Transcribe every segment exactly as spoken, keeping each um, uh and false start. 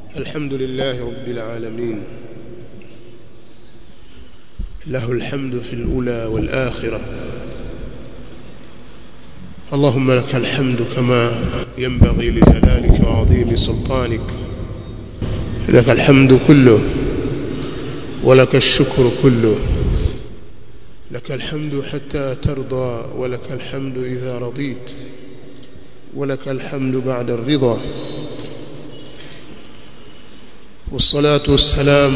الحمد لله رب العالمين، له الحمد في الأولى والآخرة. اللهم لك الحمد كما ينبغي لجلالك وعظيم سلطانك، لك الحمد كله ولك الشكر كله، لك الحمد حتى ترضى ولك الحمد إذا رضيت ولك الحمد بعد الرضا. والصلاة والسلام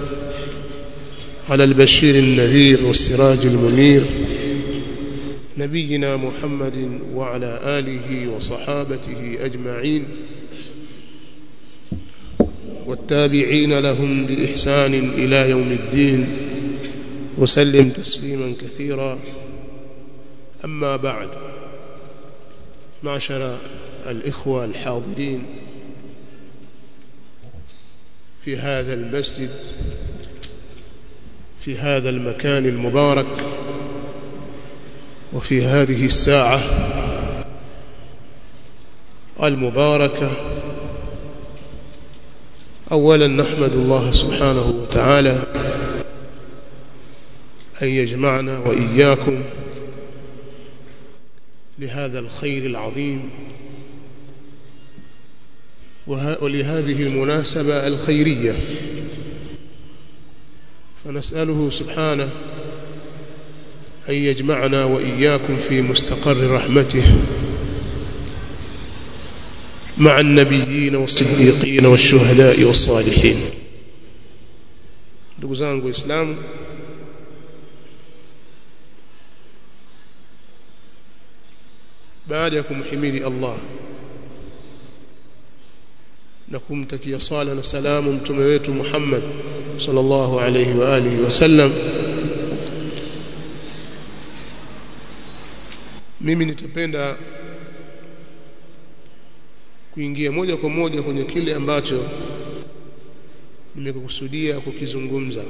على البشير النذير والسراج المنير نبينا محمد وعلى آله وصحابته أجمعين والتابعين لهم بإحسان إلى يوم الدين وسلم تسليما كثيرا. أما بعد، معشر الإخوة الحاضرين في هذا المسجد في هذا المكان المبارك وفي هذه الساعة المباركة، أولا نحمد الله سبحانه وتعالى أن يجمعنا وإياكم لهذا الخير العظيم ولهذه المناسبة الخيرية، فنسأله سبحانه أن يجمعنا وإياكم في مستقر رحمته مع النبيين والصديقين والشهداء والصالحين. ndugu zangu Waislamu, baada ya kumhimidi Allah na kumtakia sala na salamu mtume wetu Muhammad sallallahu alayhi wa alihi wasallam, mimi nitapenda kuingia moja kwa moja kwenye kile ambacho nimekusudia kukizungumza,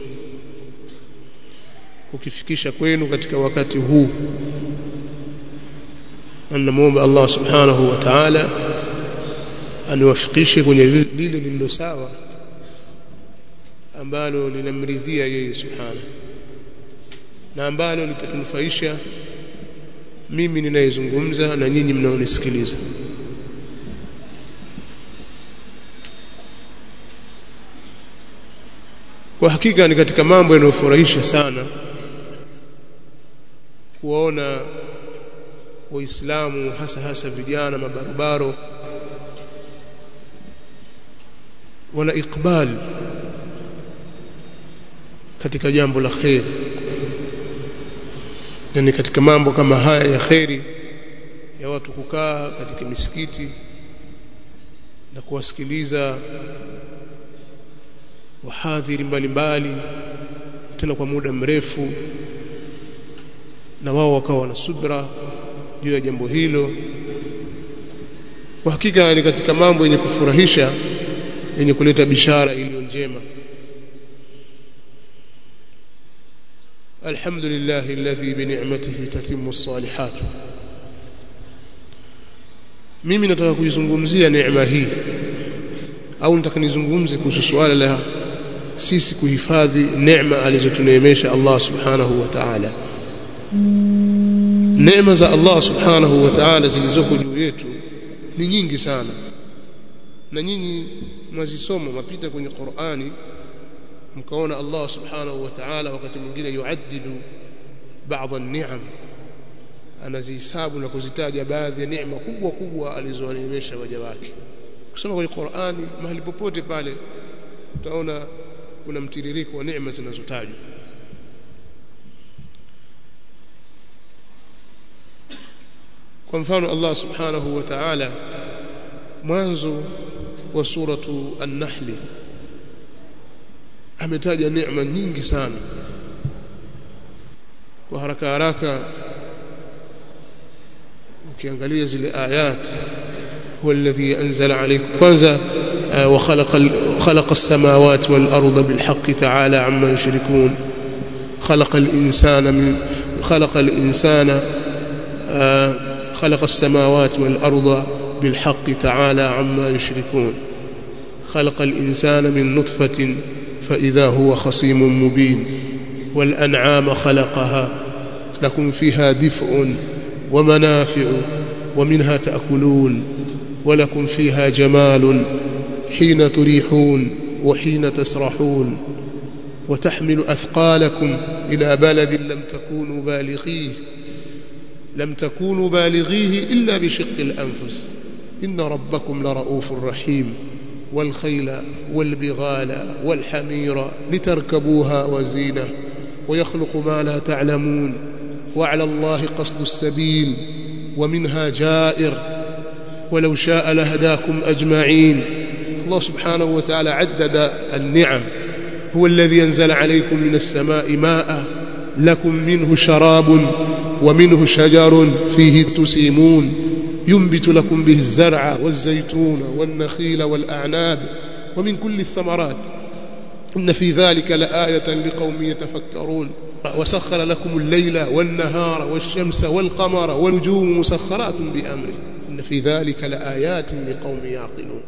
kukifikisha kwenu katika wakati huu. Namuomba Allah subhanahu wa ta'ala aniwafikishe kwenye lile lililo sawa ambalo linamridhia yeye subhanahu, na ambalo litatunufaisha mimi ninayezungumza na nyinyi mnaonisikiliza. Kwa hakika ni katika mambo yanayofurahisha sana kuona Waislamu hasa hasa vijana mabarabaro wana ikbal katika jambo la khair. Yani katika mambo kama haya ya khairi ya watu kukaa katika misikiti na kuwasikiliza wahadhiri mbalimbali tena kwa muda mrefu, na wao wakawa na subra juu ya jambo hilo. Kwa hakika ni katika mambo yenye kufurahisha, yenye kuleta bishara iliyo njema. Alhamdulillah alladhi bi ni'matihi tatimmu as-salihat. Mimi nataka kuizungumzia neema hii, au nataka nizungumze kuhusu swala la sisi kuhifadhi neema alizotuneemesha Allah subhanahu wa ta'ala. Neema za Allah subhanahu wa ta'ala zilizoko juu yetu ni nyingi sana, na nyinyi mwazisoma mapita kwenye Qur'ani mkaona Allah subhanahu wa ta'ala wakati mwingine yuaddidu baadhi an-ni'am, anazihesabu na kuzitaja baadhi ya neema kubwa kubwa alizowaneemesha waja wake. Kusoma kwenye Qur'ani mahali popote pale utaona kuna mtiririko wa neema zinazotajwa. Kwa mfano Allah subhanahu wa ta'ala mwanzo wa suratu an-Nahl ametaja neema nyingi sana. Kwa haraka haraka ukiangalia zile ayat, huwa alladhi anzala alaykum, kwanza wa khalaqa khalaqa as-samawati wal arda bil haqqi ta'ala amma yushrikun, khalaqa al-insana min khalaqa al-insana خلق السماوات والأرض بالحق تعالى عما يشركون، خلق الإنسان من نطفة فإذا هو خصيم مبين والأنعام خلقها لكم فيها دفء ومنافع ومنها تأكلون ولكم فيها جمال حين تريحون وحين تسرحون وتحمل أثقالكم إلى بلد لم تكونوا بالغيه لم تكونوا بالغيه إلا بشق الأنفس إن ربكم لرؤوف رحيم والخيل والبغال والحمير لتركبوها وزينة ويخلق ما لا تعلمون وعلى الله قصد السبيل ومنها جائر ولو شاء لهداكم أجمعين. الله سبحانه وتعالى عدد النعم. هو الذي أنزل عليكم من السماء ماء لكم منه شراب ومنه شجر فيه تسيمون ينبت لكم به الزرع والزيتون والنخيل والأعناب ومن كل الثمرات إن في ذلك لآية لقوم يتفكرون وسخر لكم الليل والنهار والشمس والقمر والنجوم مسخرات بأمره إن في ذلك لآيات لقوم يعقلون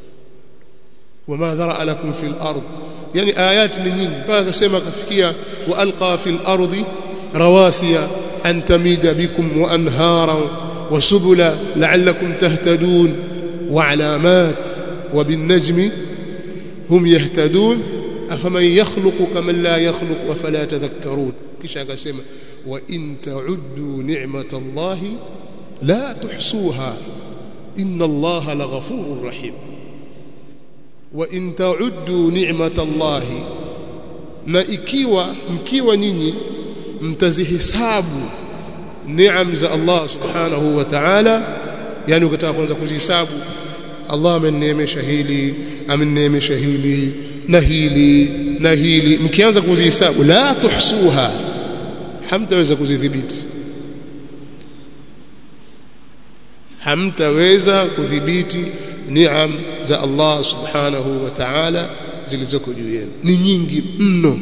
وما ذرأ لكم في الأرض يعني آيات nyingi mpaka sema kafikia وألقى في الأرض رواسي أن تميد بكم وأنهارا وسبلا لعلكم تهتدون وعلامات وبالنجم هم يهتدون أفمن يخلق كمن لا يخلق وفلا تذكرون kisha akasema wa in ta'uddu ni'matallahi la tuhsuha inna allaha laghafurur rahim wa in ta'uddu ni'matallahi na ikiwa mkiwa nyinyi mtazihesabu neema za Allah subhanahu wa ta'ala yani ukitaka kwanza kuzihesabu Allah ameneemesha hili ameneemesha hili na hili na hili mkianza kuzihesabu la tuhsuha hamtaweza kuzidhibiti hamtaweza kudhibiti neema za Allah subhanahu wa ta'ala zilizoko juu yenu ni nyingi mno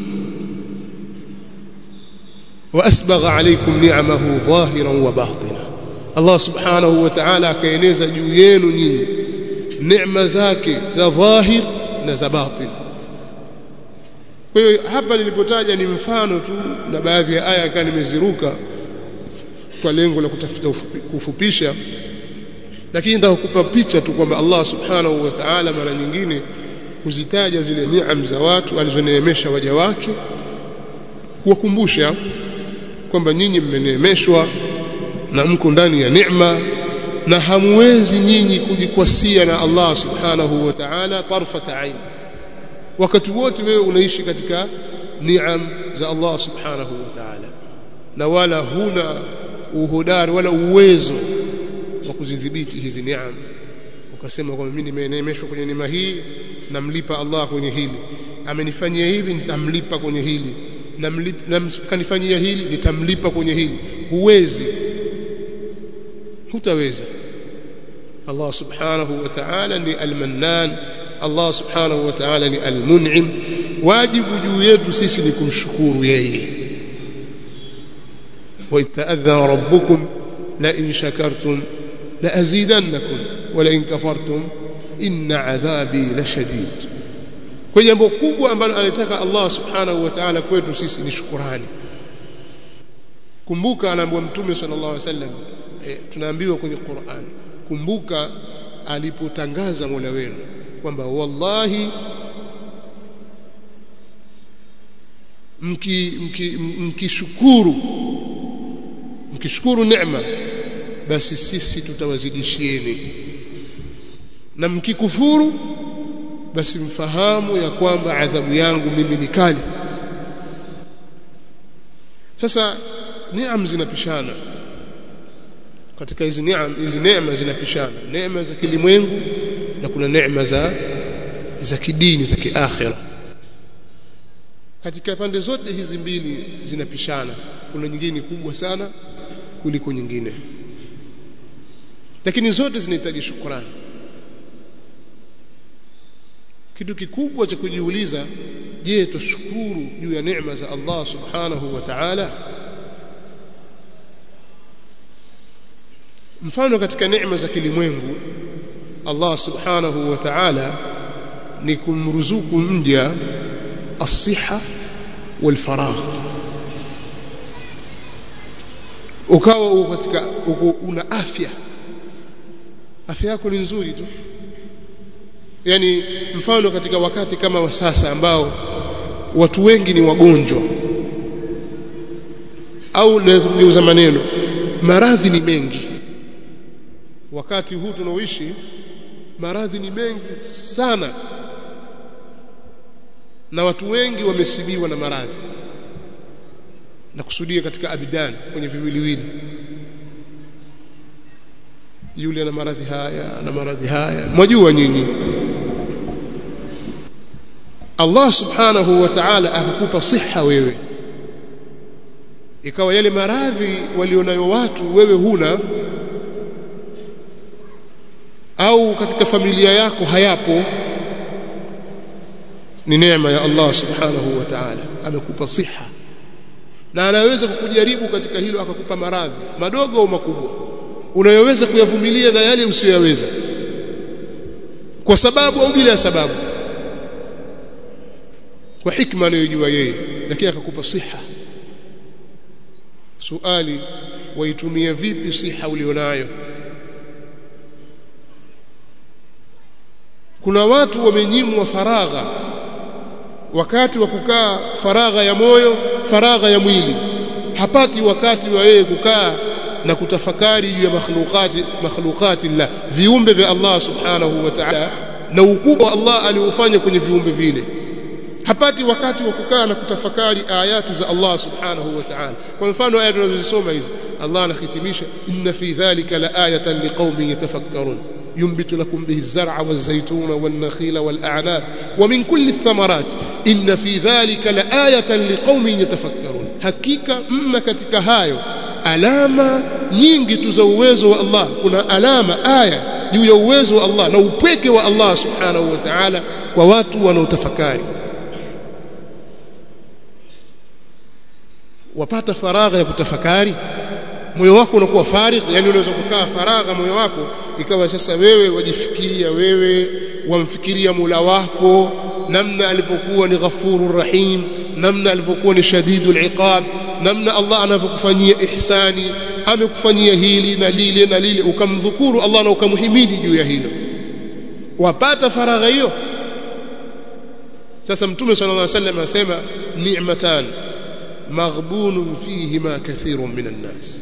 وأسبغ عليكم نعمه ظاهرا وباطنا الله سبحانه وتعالى akaeneza juu yenu nyinyi neema zake za dhahir na za batin. Kwa hiyo hapa nilipotaja ni mfano tu na baadhi ya aya kana nimeziruka kwa lengo la kutafuta kufupisha, lakini nitakupa picha tu kwamba Allah subhanahu wa ta'ala mara nyingine kuzitaja zile neema za watu alizoneemesha waja wake kuwakumbusha kwamba nyinyi mmeneemeshwa na mko ndani ya neema na hamwezi nyinyi kujikwasia na Allah subhanahu wa ta'ala tarfata ain. Wakati wote wewe unaishi katika neema za Allah subhanahu wa ta'ala na wala huna uhodari wala uwezo wa kuzidhibiti hizi neema ukasema kwamba mimi nimeneemeshwa kwenye neema hii namlipa Allah kwenye hili, amenifanyia hivi nitamlipa kwenye hili, na kanifanyia hili nitamlipa kwenye hili. Huwezi, hutaweza. Allah subhanahu wa ta'ala ni al-Mannan, Allah subhanahu wa ta'ala ni al-Mun'im. Wajibu juu yetu sisi ni kumshukuru yeye. wa ta'adhana rabbukum la in shakartum la azidannakum wa la in kafartum inna adhabi lashadid. Kwa jambo kubwa ambalo anataka Allah subhanahu wa ta'ala kwetu sisi ni shukrani. Kumbuka anaambiwa Mtume sallallahu alaihi wasallam, e, tunaambiwa kwenye Qur'an, kumbuka alipotangaza Mola wenu kwamba wallahi mki mkishukuru mkishukuru neema basi sisi tutawazidishieni, na mkikufuru basi mfahamu ya kwamba adhabu yangu mimi ni kali. Sasa neema zinapishana katika hizi neema, hizi neema zinapishana, neema za kilimwengu na kuna neema za za kidini za kiakhira. Katika pande zote hizi mbili zinapishana, kuna nyingine kubwa sana kuliko nyingine, lakini zote zinahitaji shukrani. Kitu kikubwa cha kujiuliza, je, tushukuru juu ya neema za Allah subhanahu wa ta'ala? Mfano katika neema za kilimwengu Allah subhanahu wa ta'ala ni kumruzuku mja as-siha wal faragh, ukawa katika una afya, afya yako ni nzuri tu. Yani mfano katika wakati kama wa sasa ambao watu wengi ni wagonjwa, au naweza kugeuza maneno, maradhi ni mengi. Wakati huu tunaoishi maradhi ni mengi sana, na watu wengi wamesibiwa na maradhi, na kusudia katika abidan, kwenye viwiliwili. Yule ana maradhi haya, ana maradhi haya, mwajua nyinyi. Allah subhanahu wa ta'ala akakupa siha wewe, ikawa yale maradhi walionayo watu wewe huna, au katika familia yako hayapo, ni neema ya Allah subhanahu wa ta'ala. Amekupa siha, na anaweza kukujaribu katika hilo, akakupa maradhi madogo au makubwa unayoweza kuyavumilia na yale usiyoweza, kwa sababu au bila sababu, kwa hikma anayojua yeye, lakini akakupa siha. Suali, waitumia vipi siha ulionayo? Kuna watu wamenyimwa faragha, wakati wa kukaa faragha ya moyo, faragha ya mwili. Hapati wakati wa yeye kukaa na kutafakari juu ya makhluqati makhluqati Allah, viumbe vya Allah subhanahu wa ta'ala, na ukubwa Allah aliofanya kwenye viumbe vile. Hapati wakati wa kukaa na kutafakari ayati za Allah subhanahu wa ta'ala. Kwa mfano aya tunazozisoma hizi, Allah anahitimisha, inna fi dhalika la ayatan liqaumin yatafakkarun yumbitu lakum bihi az-zar'a waz-zaytuna wan-nakhila wal-a'nab wa min kulli ath-thamarat inna fi dhalika la ayatan liqaumin yatafakkarun. Hakika mna katika hayo alama nyingi tu za uwezo wa Allah. Kuna alama, aya juu ya uwezo wa Allah na upweke wa Allah subhanahu wa ta'ala kwa watu wanaotafakari. Wapata faragha ya kutafakari, moyo wako unakuwa farigh. Yani unaweza kukaa faragha moyo wako, ikawa sasa wewe wajifikiria, wewe wamfikiria Mola wako, namna alivyokuwa ni Ghafurur Rahim, namna alivyokuwa ni Shadidul Iqab, namna Allah anavyokufanyia ihsani, amekufanyia hili na lile na lile, ukamdhukuru Allah na ukamhimidi juu ya hilo. Wapata faragha hiyo. Sasa Mtume sallallahu alaihi wasallam anasema, ni'matan maghbunun fihima kathirun minan nas,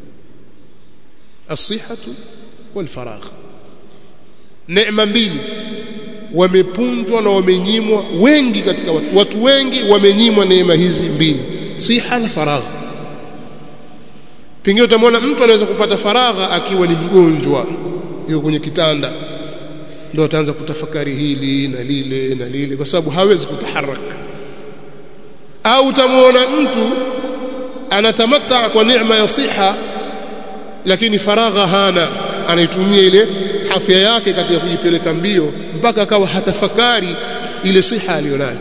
as-sihhatu wal faragh. Neema mbili wamepunjwa na wamenyimwa wengi katika watu. Watu wengi wamenyimwa neema hizi mbili, siha na faragh. Pengine utamwona mtu anaweza kupata faragha akiwa ni mgonjwa, yuko kwenye kitanda, ndio ataanza kutafakari hili na lile na lile, kwa sababu hawezi kutaharaka. Au utamwona mtu anatamatta kwa neema ya siha, lakini faragha hana, anaitumia ile afya yake katika kujipeleka mbio, mpaka akawa hatafakari ile siha aliyonayo.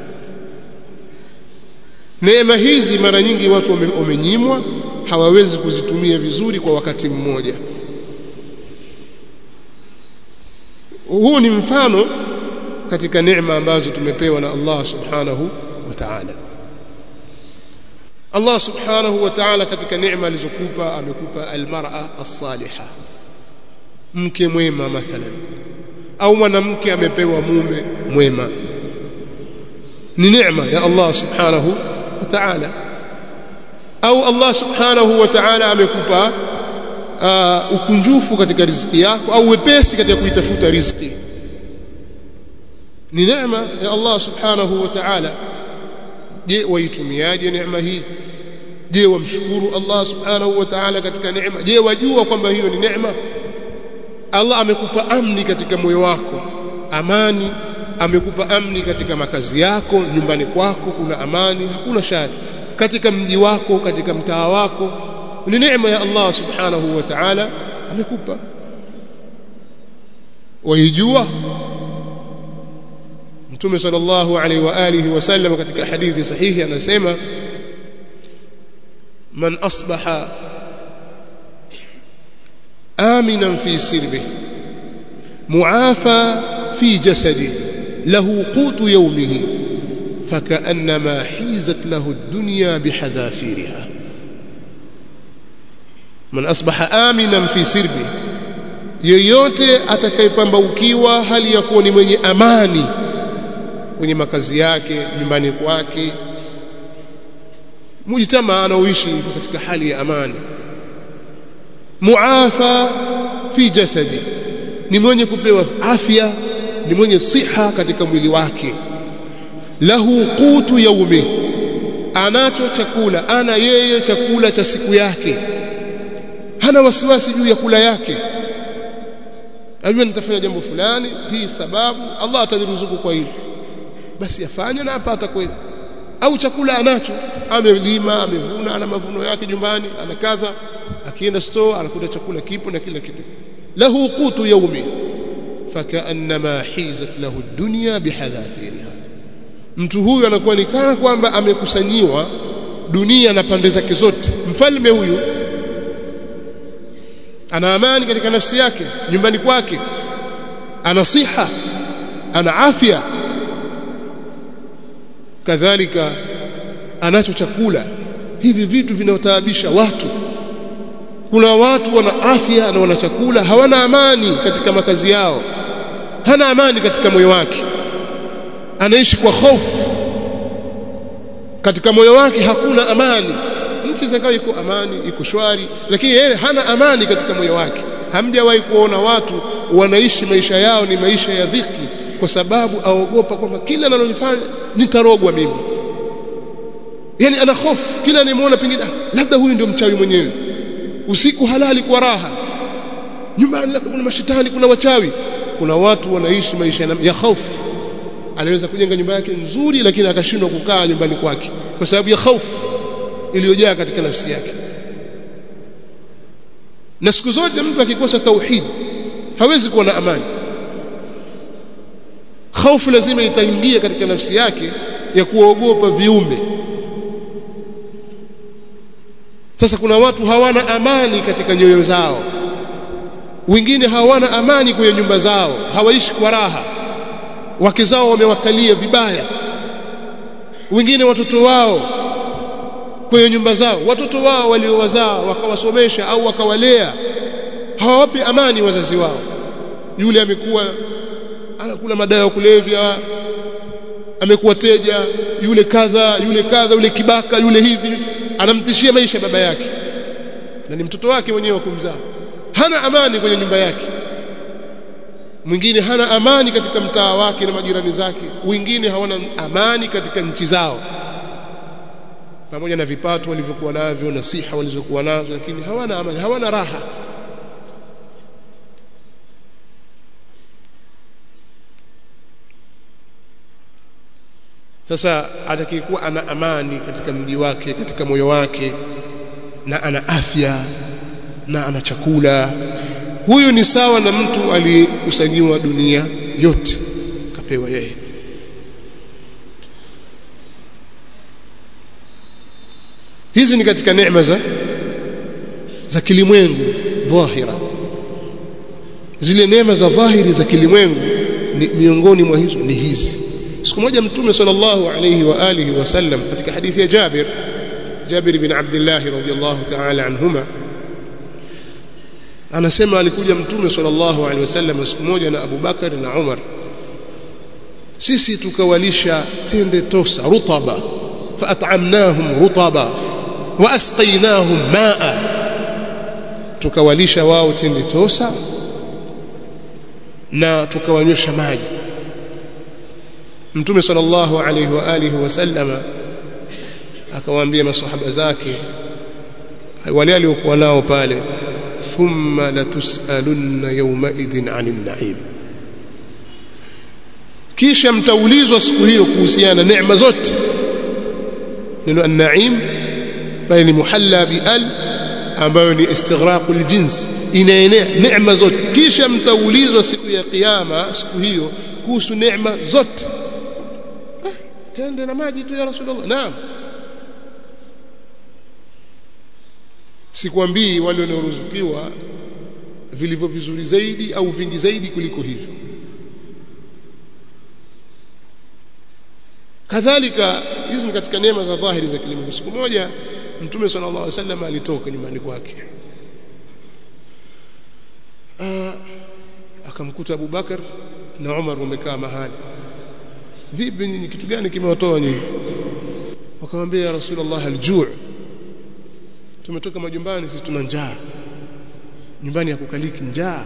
Neema hizi mara nyingi watu wamenyimwa, hawawezi kuzitumia vizuri kwa wakati mmoja. Huu ni mfano katika neema ambazo tumepewa na Allah subhanahu wa ta'ala. Allah subhanahu wa ta'ala katika neema alizokupa, amekupa almar'a as-salihah, mke mwema mathalan, au mwanamke amepewa mume mwema. Ni neema ya Allah subhanahu wa ta'ala. Au Allah subhanahu wa ta'ala amekupa uh, ukunjufu katika riziki yako, au wepesi katika kuitafuta riziki. Ni neema ya Allah subhanahu wa ta'ala. Je, waitumiaje neema hii? Je, wamshukuru Allah subhanahu wa ta'ala katika neema? Je, wajua kwamba hiyo ni neema? Allah amekupa amni katika moyo wako, amani. Amekupa amni katika makazi yako, nyumbani kwako kuna amani, hakuna shari. Katika mji wako, katika mtaa wako, ni neema ya Allah subhanahu wa ta'ala amekupa. Waijua? Mtume sallallahu alaihi wa alihi wasallam katika hadithi sahihi anasema, man asbaha aminan fi sirbihi muafa fi jasadihi lahu qutu yawmihi fakaannama hizat lahu ad-dunya bihadhafiriha man asbaha aminan fi sirbi yeyote atakayepambaukiwa hali ya kuwa ni mwenye amani kwenye makazi yake nyumbani kwake mujtama anaoishi katika hali ya amani muafa fi jasadi ni mwenye kupewa afya ni mwenye siha katika mwili wake lahu qutu yaumi anacho chakula ana yeye chakula cha siku yake hana wasiwasi juu ya kula yake ajua nitafanya jambo fulani hii sababu Allah ataniruzuku kwa hili basi afanye na apata kweli au chakula anacho amelima amevuna ana mavuno yake nyumbani ana kadha akienda store anakuta chakula kipo na kila kitu lahu qutu yaumi fakaannama hizat lahu ad-dunya bihadhafiriha mtu huyu anakuwa ni kana kwamba amekusanyiwa dunia na pande zake zote mfalme huyu ana amani katika nafsi yake nyumbani kwake ana siha ana afya kadhalika anacho chakula hivi vitu vinaotaabisha watu kuna watu wana afya na wana chakula hawana amani katika makazi yao hana amani katika moyo wake anaishi kwa hofu katika moyo wake hakuna amani nchi zakawa iko amani iko shwari lakini yeye hana amani katika moyo wake hamjawahi kuona watu wanaishi maisha yao ni maisha ya dhiki kwa sababu aogopa kwamba kila analofanya nitarogwa mimi yani ana hofu kila anayemuona pengine labda huyu ndio mchawi mwenyewe usiku halali kwa raha nyumbani labda kuna mashetani kuna wachawi kuna watu wanaishi maisha ya hofu anaweza kujenga nyumba yake nzuri lakini akashindwa kukaa nyumbani kwake kwa sababu ya hofu iliyojaa katika nafsi yake na siku zote mtu akikosa tauhid hawezi kuwa na amani hofu lazima itaingia katika nafsi yake ya kuogopa viumbe sasa kuna watu hawana amani katika nyoyo zao wengine hawana amani kwenye nyumba zao hawaishi kwa raha wake zao wamewakalia vibaya wengine watoto wao kwenye nyumba zao watoto wao waliowazaa wakawasomesha au wakawalea hawawapi amani wazazi wao yule amekuwa anakula madawa ya kulevya amekuwa teja yule kadha yule kadha yule kibaka yule hivi anamtishia maisha baba yake na ni mtoto wake mwenyewe kumzaa hana amani kwenye nyumba yake mwingine hana amani katika mtaa wake na majirani zake wengine hawana amani katika nchi zao pamoja na vipato walivyokuwa navyo na siha walizokuwa nazo lakini hawana amani hawana raha sasa atakayekuwa ana amani katika mji wake katika moyo wake na ana afya na ana chakula huyu ni sawa na mtu aliyekusanyiwa dunia yote kapewa yeye hizi ni katika neema za za kilimwengu dhahira zile neema za dhahiri za kilimwengu ni miongoni mwa hizo ni hizi siku moja mtume sallallahu alayhi wa alihi wasallam katika hadithi ya Jabir Jabir bin Abdullah radhiyallahu ta'ala anhuma anasema alikuja mtume sallallahu alayhi wasallam siku moja na Abu Bakar na Umar sisi tukawalisha tende tosa rutaba fa at'amnahum rutaba wa asqaynahum ma'a tukawalisha wao tende tosa na tukawanywesha maji mtume sallallahu alayhi wa alihi wasallam akawaambia masahaba zake wale waliokuwa nao pale thumma latusalunna yawma idhin 'anil na'im kisha mtaulizwa siku hiyo kuhusiana neema zote neno an-na'im pale ni muhalla bi al ambayo ni istighraqul jins inaenea neema zote kisha mtaulizwa siku ya kiyama siku hiyo kuhusu neema zote tende na maji tu ya Rasulullah naam sikwambii wale wanaoruzukiwa vilivyo vizuri zaidi au vingi zaidi kuliko hivyo kadhalika hizi ni katika neema za dhahiri za kilimwengu. Siku moja Mtume sallallahu alaihi wasallam alitoka nyumbani kwake, ah akamkuta Abu Bakar na Umar wamekaa mahali. Vipi, ni kitu gani kimewatoa nyinyi? Wakamwambia ya Rasulullah, aljuu, tumetoka majumbani, sisi tuna njaa, nyumbani hakukaliki, njaa.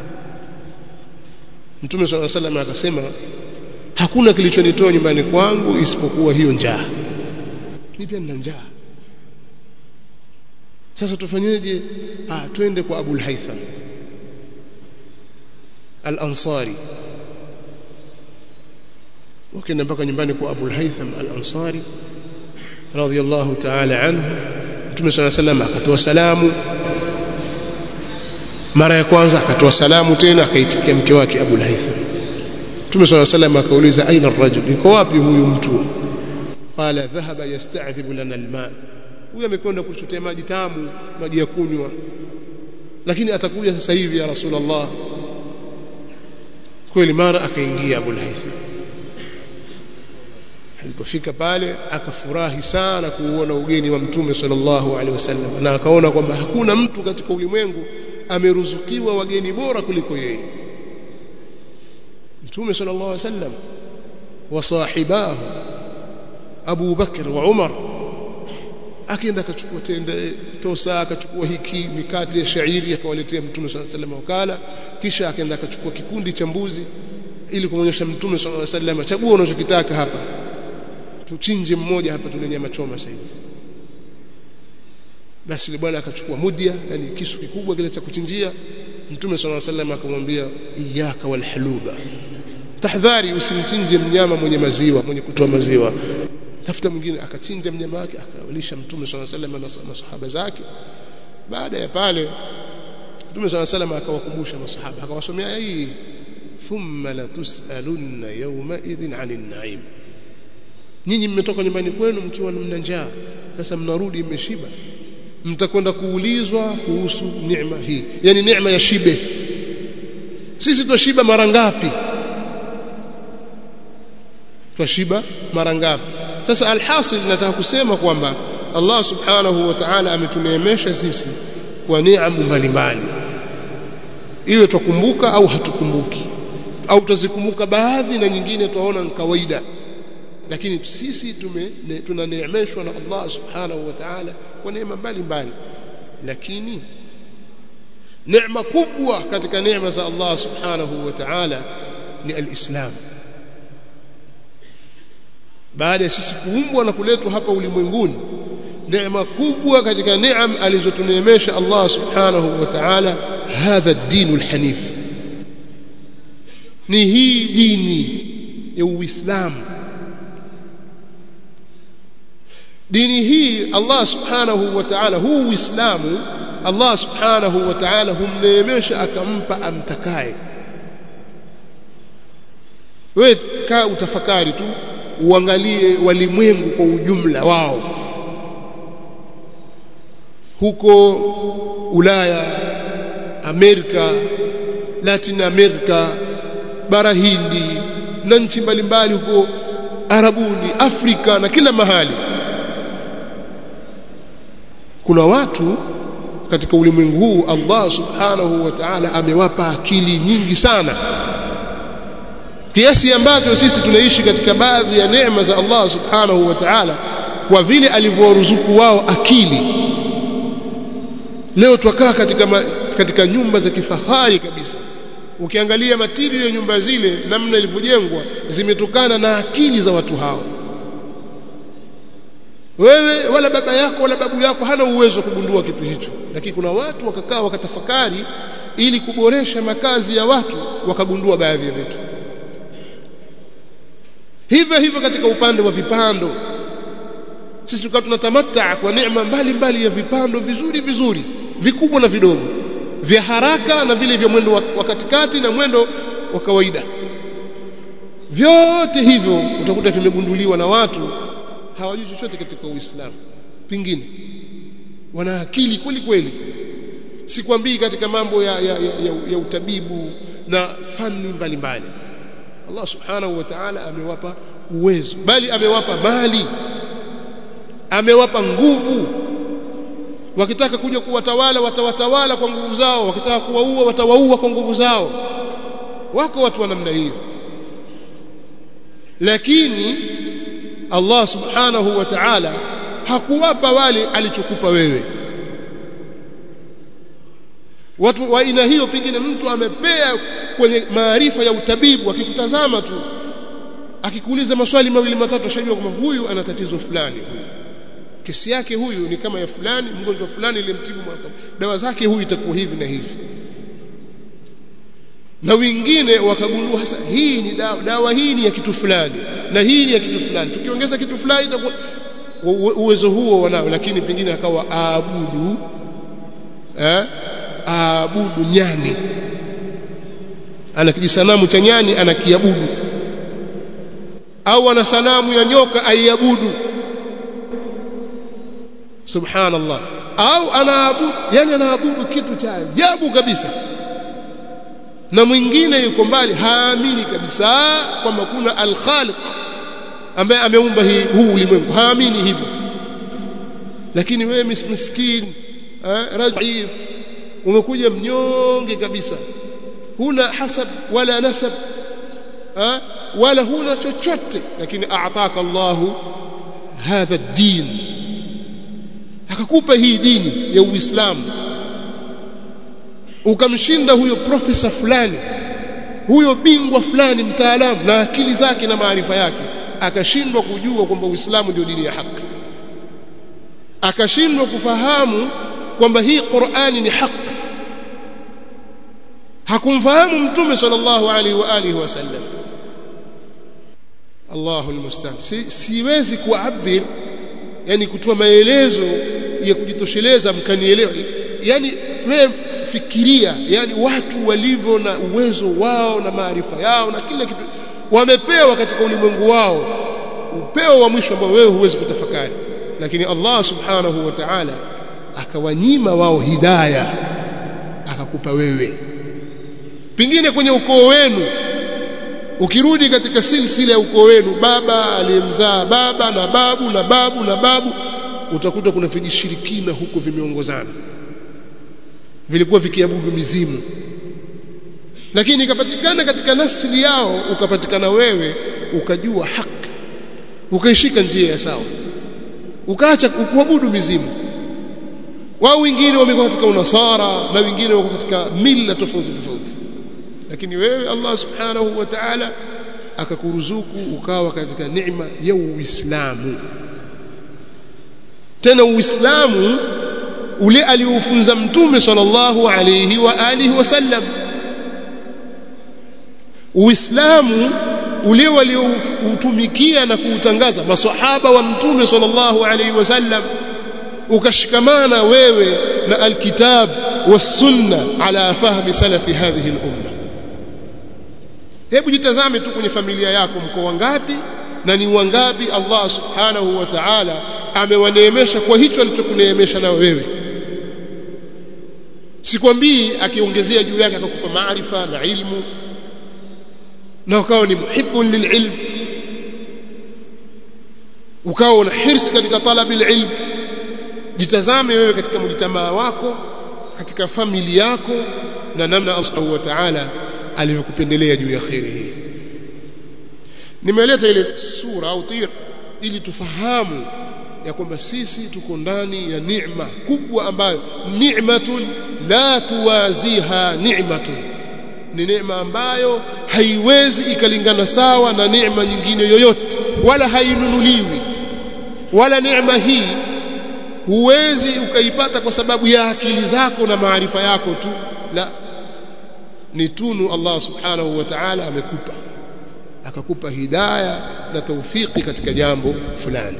Mtume sallallahu alaihi wasallam akasema, hakuna kilichonitoa nyumbani kwangu isipokuwa hiyo njaa. Mimi pia nina njaa. Sasa tufanyeje? Ah, twende kwa Abu al-Haytham al-Ansari. Wakaenda mpaka nyumbani kwa Abu al-Haytham al-Ansari radhiyallahu ta'ala anhu. Mtume sallallahu alayhi wasallam akatoa salamu mara ya kwanza, akatoa salamu tena, akaitikia mke wake Abu al-Haytham. Mtume sallallahu alayhi wasallam akauliza, aina ar-rajul, yuko wapi huyu mtu? Qala dhahaba yasta'dhibu lana al-ma, huyu amekwenda kuchotea maji tamu, maji ya kunywa, lakini atakuja sasa hivi ya Rasulullah. Kweli mara akaingia Abu al-Haytham. Alipofika pale akafurahi sana kuuona ugeni wa Mtume sallallahu alaihi wasallam, na akaona kwamba hakuna mtu katika ulimwengu ameruzukiwa wageni bora kuliko yeye. Mtume sallallahu alaihi wasallam wa sahibahu Abu Bakr wa Umar, akaenda akachukua tende tosa, akachukua hiki mikate ya shairi akawaletea Mtume sallallahu alaihi wasallam wakala, kisha akaenda akachukua kikundi cha mbuzi ili kumwonyesha Mtume sallallahu alaihi wasallam, chagua unachokitaka hapa, tuchinje mmoja hapa, tule nyama choma sasa hivi. Basi yule bwana akachukua mudia, yani kisu kikubwa kile cha kuchinjia. Mtume sallallahu alaihi wasallam akamwambia, iyyaka wal haluba, tahadhari usimchinje mnyama mwenye maziwa, mwenye kutoa maziwa, tafuta mwingine. Akachinja mnyama wake akawalisha Mtume sallallahu alaihi wasallam na masahaba zake. Baada ya pale Mtume sallallahu alaihi wasallam akawakumbusha masahaba, akawasomea hii, thumma la tusalunna yawma idhin 'anil na'im. Nyinyi mmetoka nyumbani kwenu mkiwa mna njaa, sasa mnarudi mmeshiba, mtakwenda kuulizwa kuhusu neema hii, yani neema ya shibe. Sisi twashiba mara ngapi? Twashiba mara ngapi? Sasa alhasil, nataka kusema kwamba Allah subhanahu wa ta'ala ametuneemesha sisi kwa neema mbalimbali, iwe tukumbuka au hatukumbuki, au tuzikumbuka baadhi na nyingine tunaona ni kawaida, lakini sisi tume tunaneemeshwa na Allah subhanahu wa ta'ala kwa neema mbalimbali. Lakini neema kubwa katika neema za Allah subhanahu wa ta'ala ni al-Islam. Baada ya sisi kuumbwa na kuletwa hapa ulimwenguni, neema kubwa katika neema alizotuneemesha Allah subhanahu wa ta'ala, hadha ad-dinul hanif, ni hii dini ya Uislamu. Dini hii Allah subhanahu wa ta'ala, huu Uislamu Allah subhanahu wa ta'ala humneemesha akampa amtakaye. Wewe kaa utafakari tu, uangalie walimwengu kwa ujumla wao, huko Ulaya, Amerika, Latin America, bara Hindi na nchi mbalimbali huko Arabuni, Afrika na kila mahali. Kuna watu katika ulimwengu huu Allah subhanahu wa ta'ala amewapa akili nyingi sana, kiasi ambacho sisi tunaishi katika baadhi ya neema za Allah subhanahu wa ta'ala kwa vile alivyoruzuku wao akili. Leo twakaa katika ma, katika nyumba za kifahari kabisa. Ukiangalia material ya nyumba zile namna ilivyojengwa zimetokana na akili za watu hao. Wewe wala baba yako wala babu yako hana uwezo kugundua kitu hicho, lakini kuna watu wakakaa wakatafakari ili kuboresha makazi ya watu, wakagundua baadhi ya vitu. Hivyo hivyo katika upande wa vipando, sisi tukawa tunatamataa kwa neema mbalimbali ya vipando vizuri vizuri, vikubwa na vidogo, vya haraka na vile vya mwendo wa katikati na mwendo wa kawaida. Vyote hivyo utakuta vimegunduliwa na watu hawajui chochote katika Uislamu, pingine wana akili kweli kweli. Sikwambii katika mambo ya, ya, ya, ya, ya utabibu na fani mbalimbali. Allah subhanahu wa ta'ala amewapa uwezo, bali amewapa mali, amewapa nguvu. Wakitaka kuja kuwatawala watawatawala kwa nguvu zao, wakitaka kuwaua watawaua kwa nguvu zao. Wako watu wa namna hiyo. Lakini Allah subhanahu wa ta'ala hakuwapa wale alichokupa wewe. Watu wa aina hiyo pengine mtu amepea kwenye maarifa ya utabibu, akikutazama tu akikuuliza maswali mawili matatu ashajua kwamba huyu ana tatizo fulani, huyu kesi yake huyu ni kama ya fulani, mgonjwa fulani ilimtibu mwaka, dawa zake huyu itakuwa hivi na hivi. Na wengine wakagundua hasa hii ni dawa, dawa hii ni ya kitu fulani na hii ni ya kitu fulani, tukiongeza kitu fulani itakuwa. Uwezo huo wanao, lakini pengine akawa aabudu eh aabudu nyani, ana kijisanamu cha nyani anakiabudu, au ana sanamu ya nyoka aiabudu. Subhanallah. Au anaabudu, yani anaabudu kitu cha ajabu kabisa. Na mwingine yuko mbali, haamini kabisa kwamba kuna al-Khaliq ambaye ameumba hii huu ulimwengu, haamini hivyo. Lakini wewe miskini eh dhaif, umekuja mnyonge kabisa, huna hasab wala nasab eh wala huna chochote, lakini aataka Allahu hadha ad-din, akakupa hii dini ya Uislamu. Ukamshinda huyo profesa fulani, huyo bingwa fulani mtaalamu na akili zake na maarifa yake, akashindwa kujua kwamba Uislamu ndio dini ya haki, akashindwa kufahamu kwamba hii Qur'ani ni haki. Hakumfahamu Mtume sallallahu alaihi wa alihi wasallam. Allahu almusta'an. Si, siwezi kuabir, yani kutoa maelezo ya kujitosheleza mkanielewa. Yani wewe fikiria, yani watu walivyo na uwezo wao na maarifa yao na kila kitu wamepewa katika ulimwengu wao, upeo wa mwisho ambao wewe huwezi kutafakari. Lakini Allah subhanahu wa ta'ala akawanyima wao hidayah, akakupa wewe. Pengine kwenye ukoo wenu, ukirudi katika silsila ya ukoo wenu, baba aliyemzaa baba na babu na babu na babu, utakuta kuna vijishirikina huko vimeongozana, vilikuwa vikiabudu mizimu. Lakini ikapatikana katika nasli yao, ukapatikana wewe, ukajua haki, ukaishika njia ya sawa, ukaacha kuabudu mizimu. Wao wengine wamekuwa katika unasara na wengine wako katika mila tofauti tofauti, lakini wewe Allah subhanahu wa ta'ala akakuruzuku ukawa katika neema ya Uislamu. Tena Uislamu ule aliofunza Mtume sallallahu alayhi wa alihi wasallam, Uislamu ule walioutumikia na kuutangaza maswahaba wa Mtume sallallahu alayhi wasallam, ukashikamana wewe na alkitab was-sunna ala fahmi salafi hadhihi al-umma. Hebu jitazame tu kwenye familia yako, mko wangapi na ni wangapi Allah subhanahu wa ta'ala amewaneemesha kwa hicho alichokuneemesha na wewe. Sikwambii akiongezea juu yake akakupa maarifa na ilmu na ukawa ni muhibbun lililm, ukawa na hirsi katika talabil ilm. Jitazame wewe katika mjitamaa wako, katika familia yako, na namna Allah wa ta'ala alivyokupendelea juu ya khairi hii. Nimeleta ile sura au tir ili tufahamu ya kwamba sisi tuko ndani ya neema kubwa ambayo ni'matun la tuwaziha ni'matun, ni neema ambayo haiwezi ikalingana sawa na neema nyingine yoyote, wala hainunuliwi. Wala neema hii huwezi ukaipata kwa sababu ya akili zako na maarifa yako tu, la, ni tunu Allah subhanahu wa ta'ala amekupa, akakupa hidayah na tawfiki katika jambo fulani.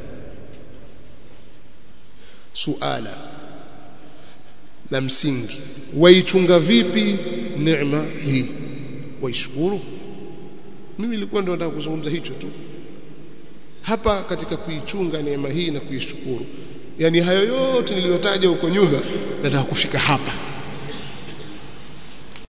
Suala la msingi, waichunga vipi neema hii? Waishukuru. Mimi nilikuwa ndo nataka kuzungumza hicho tu hapa katika kuichunga neema hii na kuishukuru. Yani hayo yote niliyotaja huko nyuma nataka kufika hapa.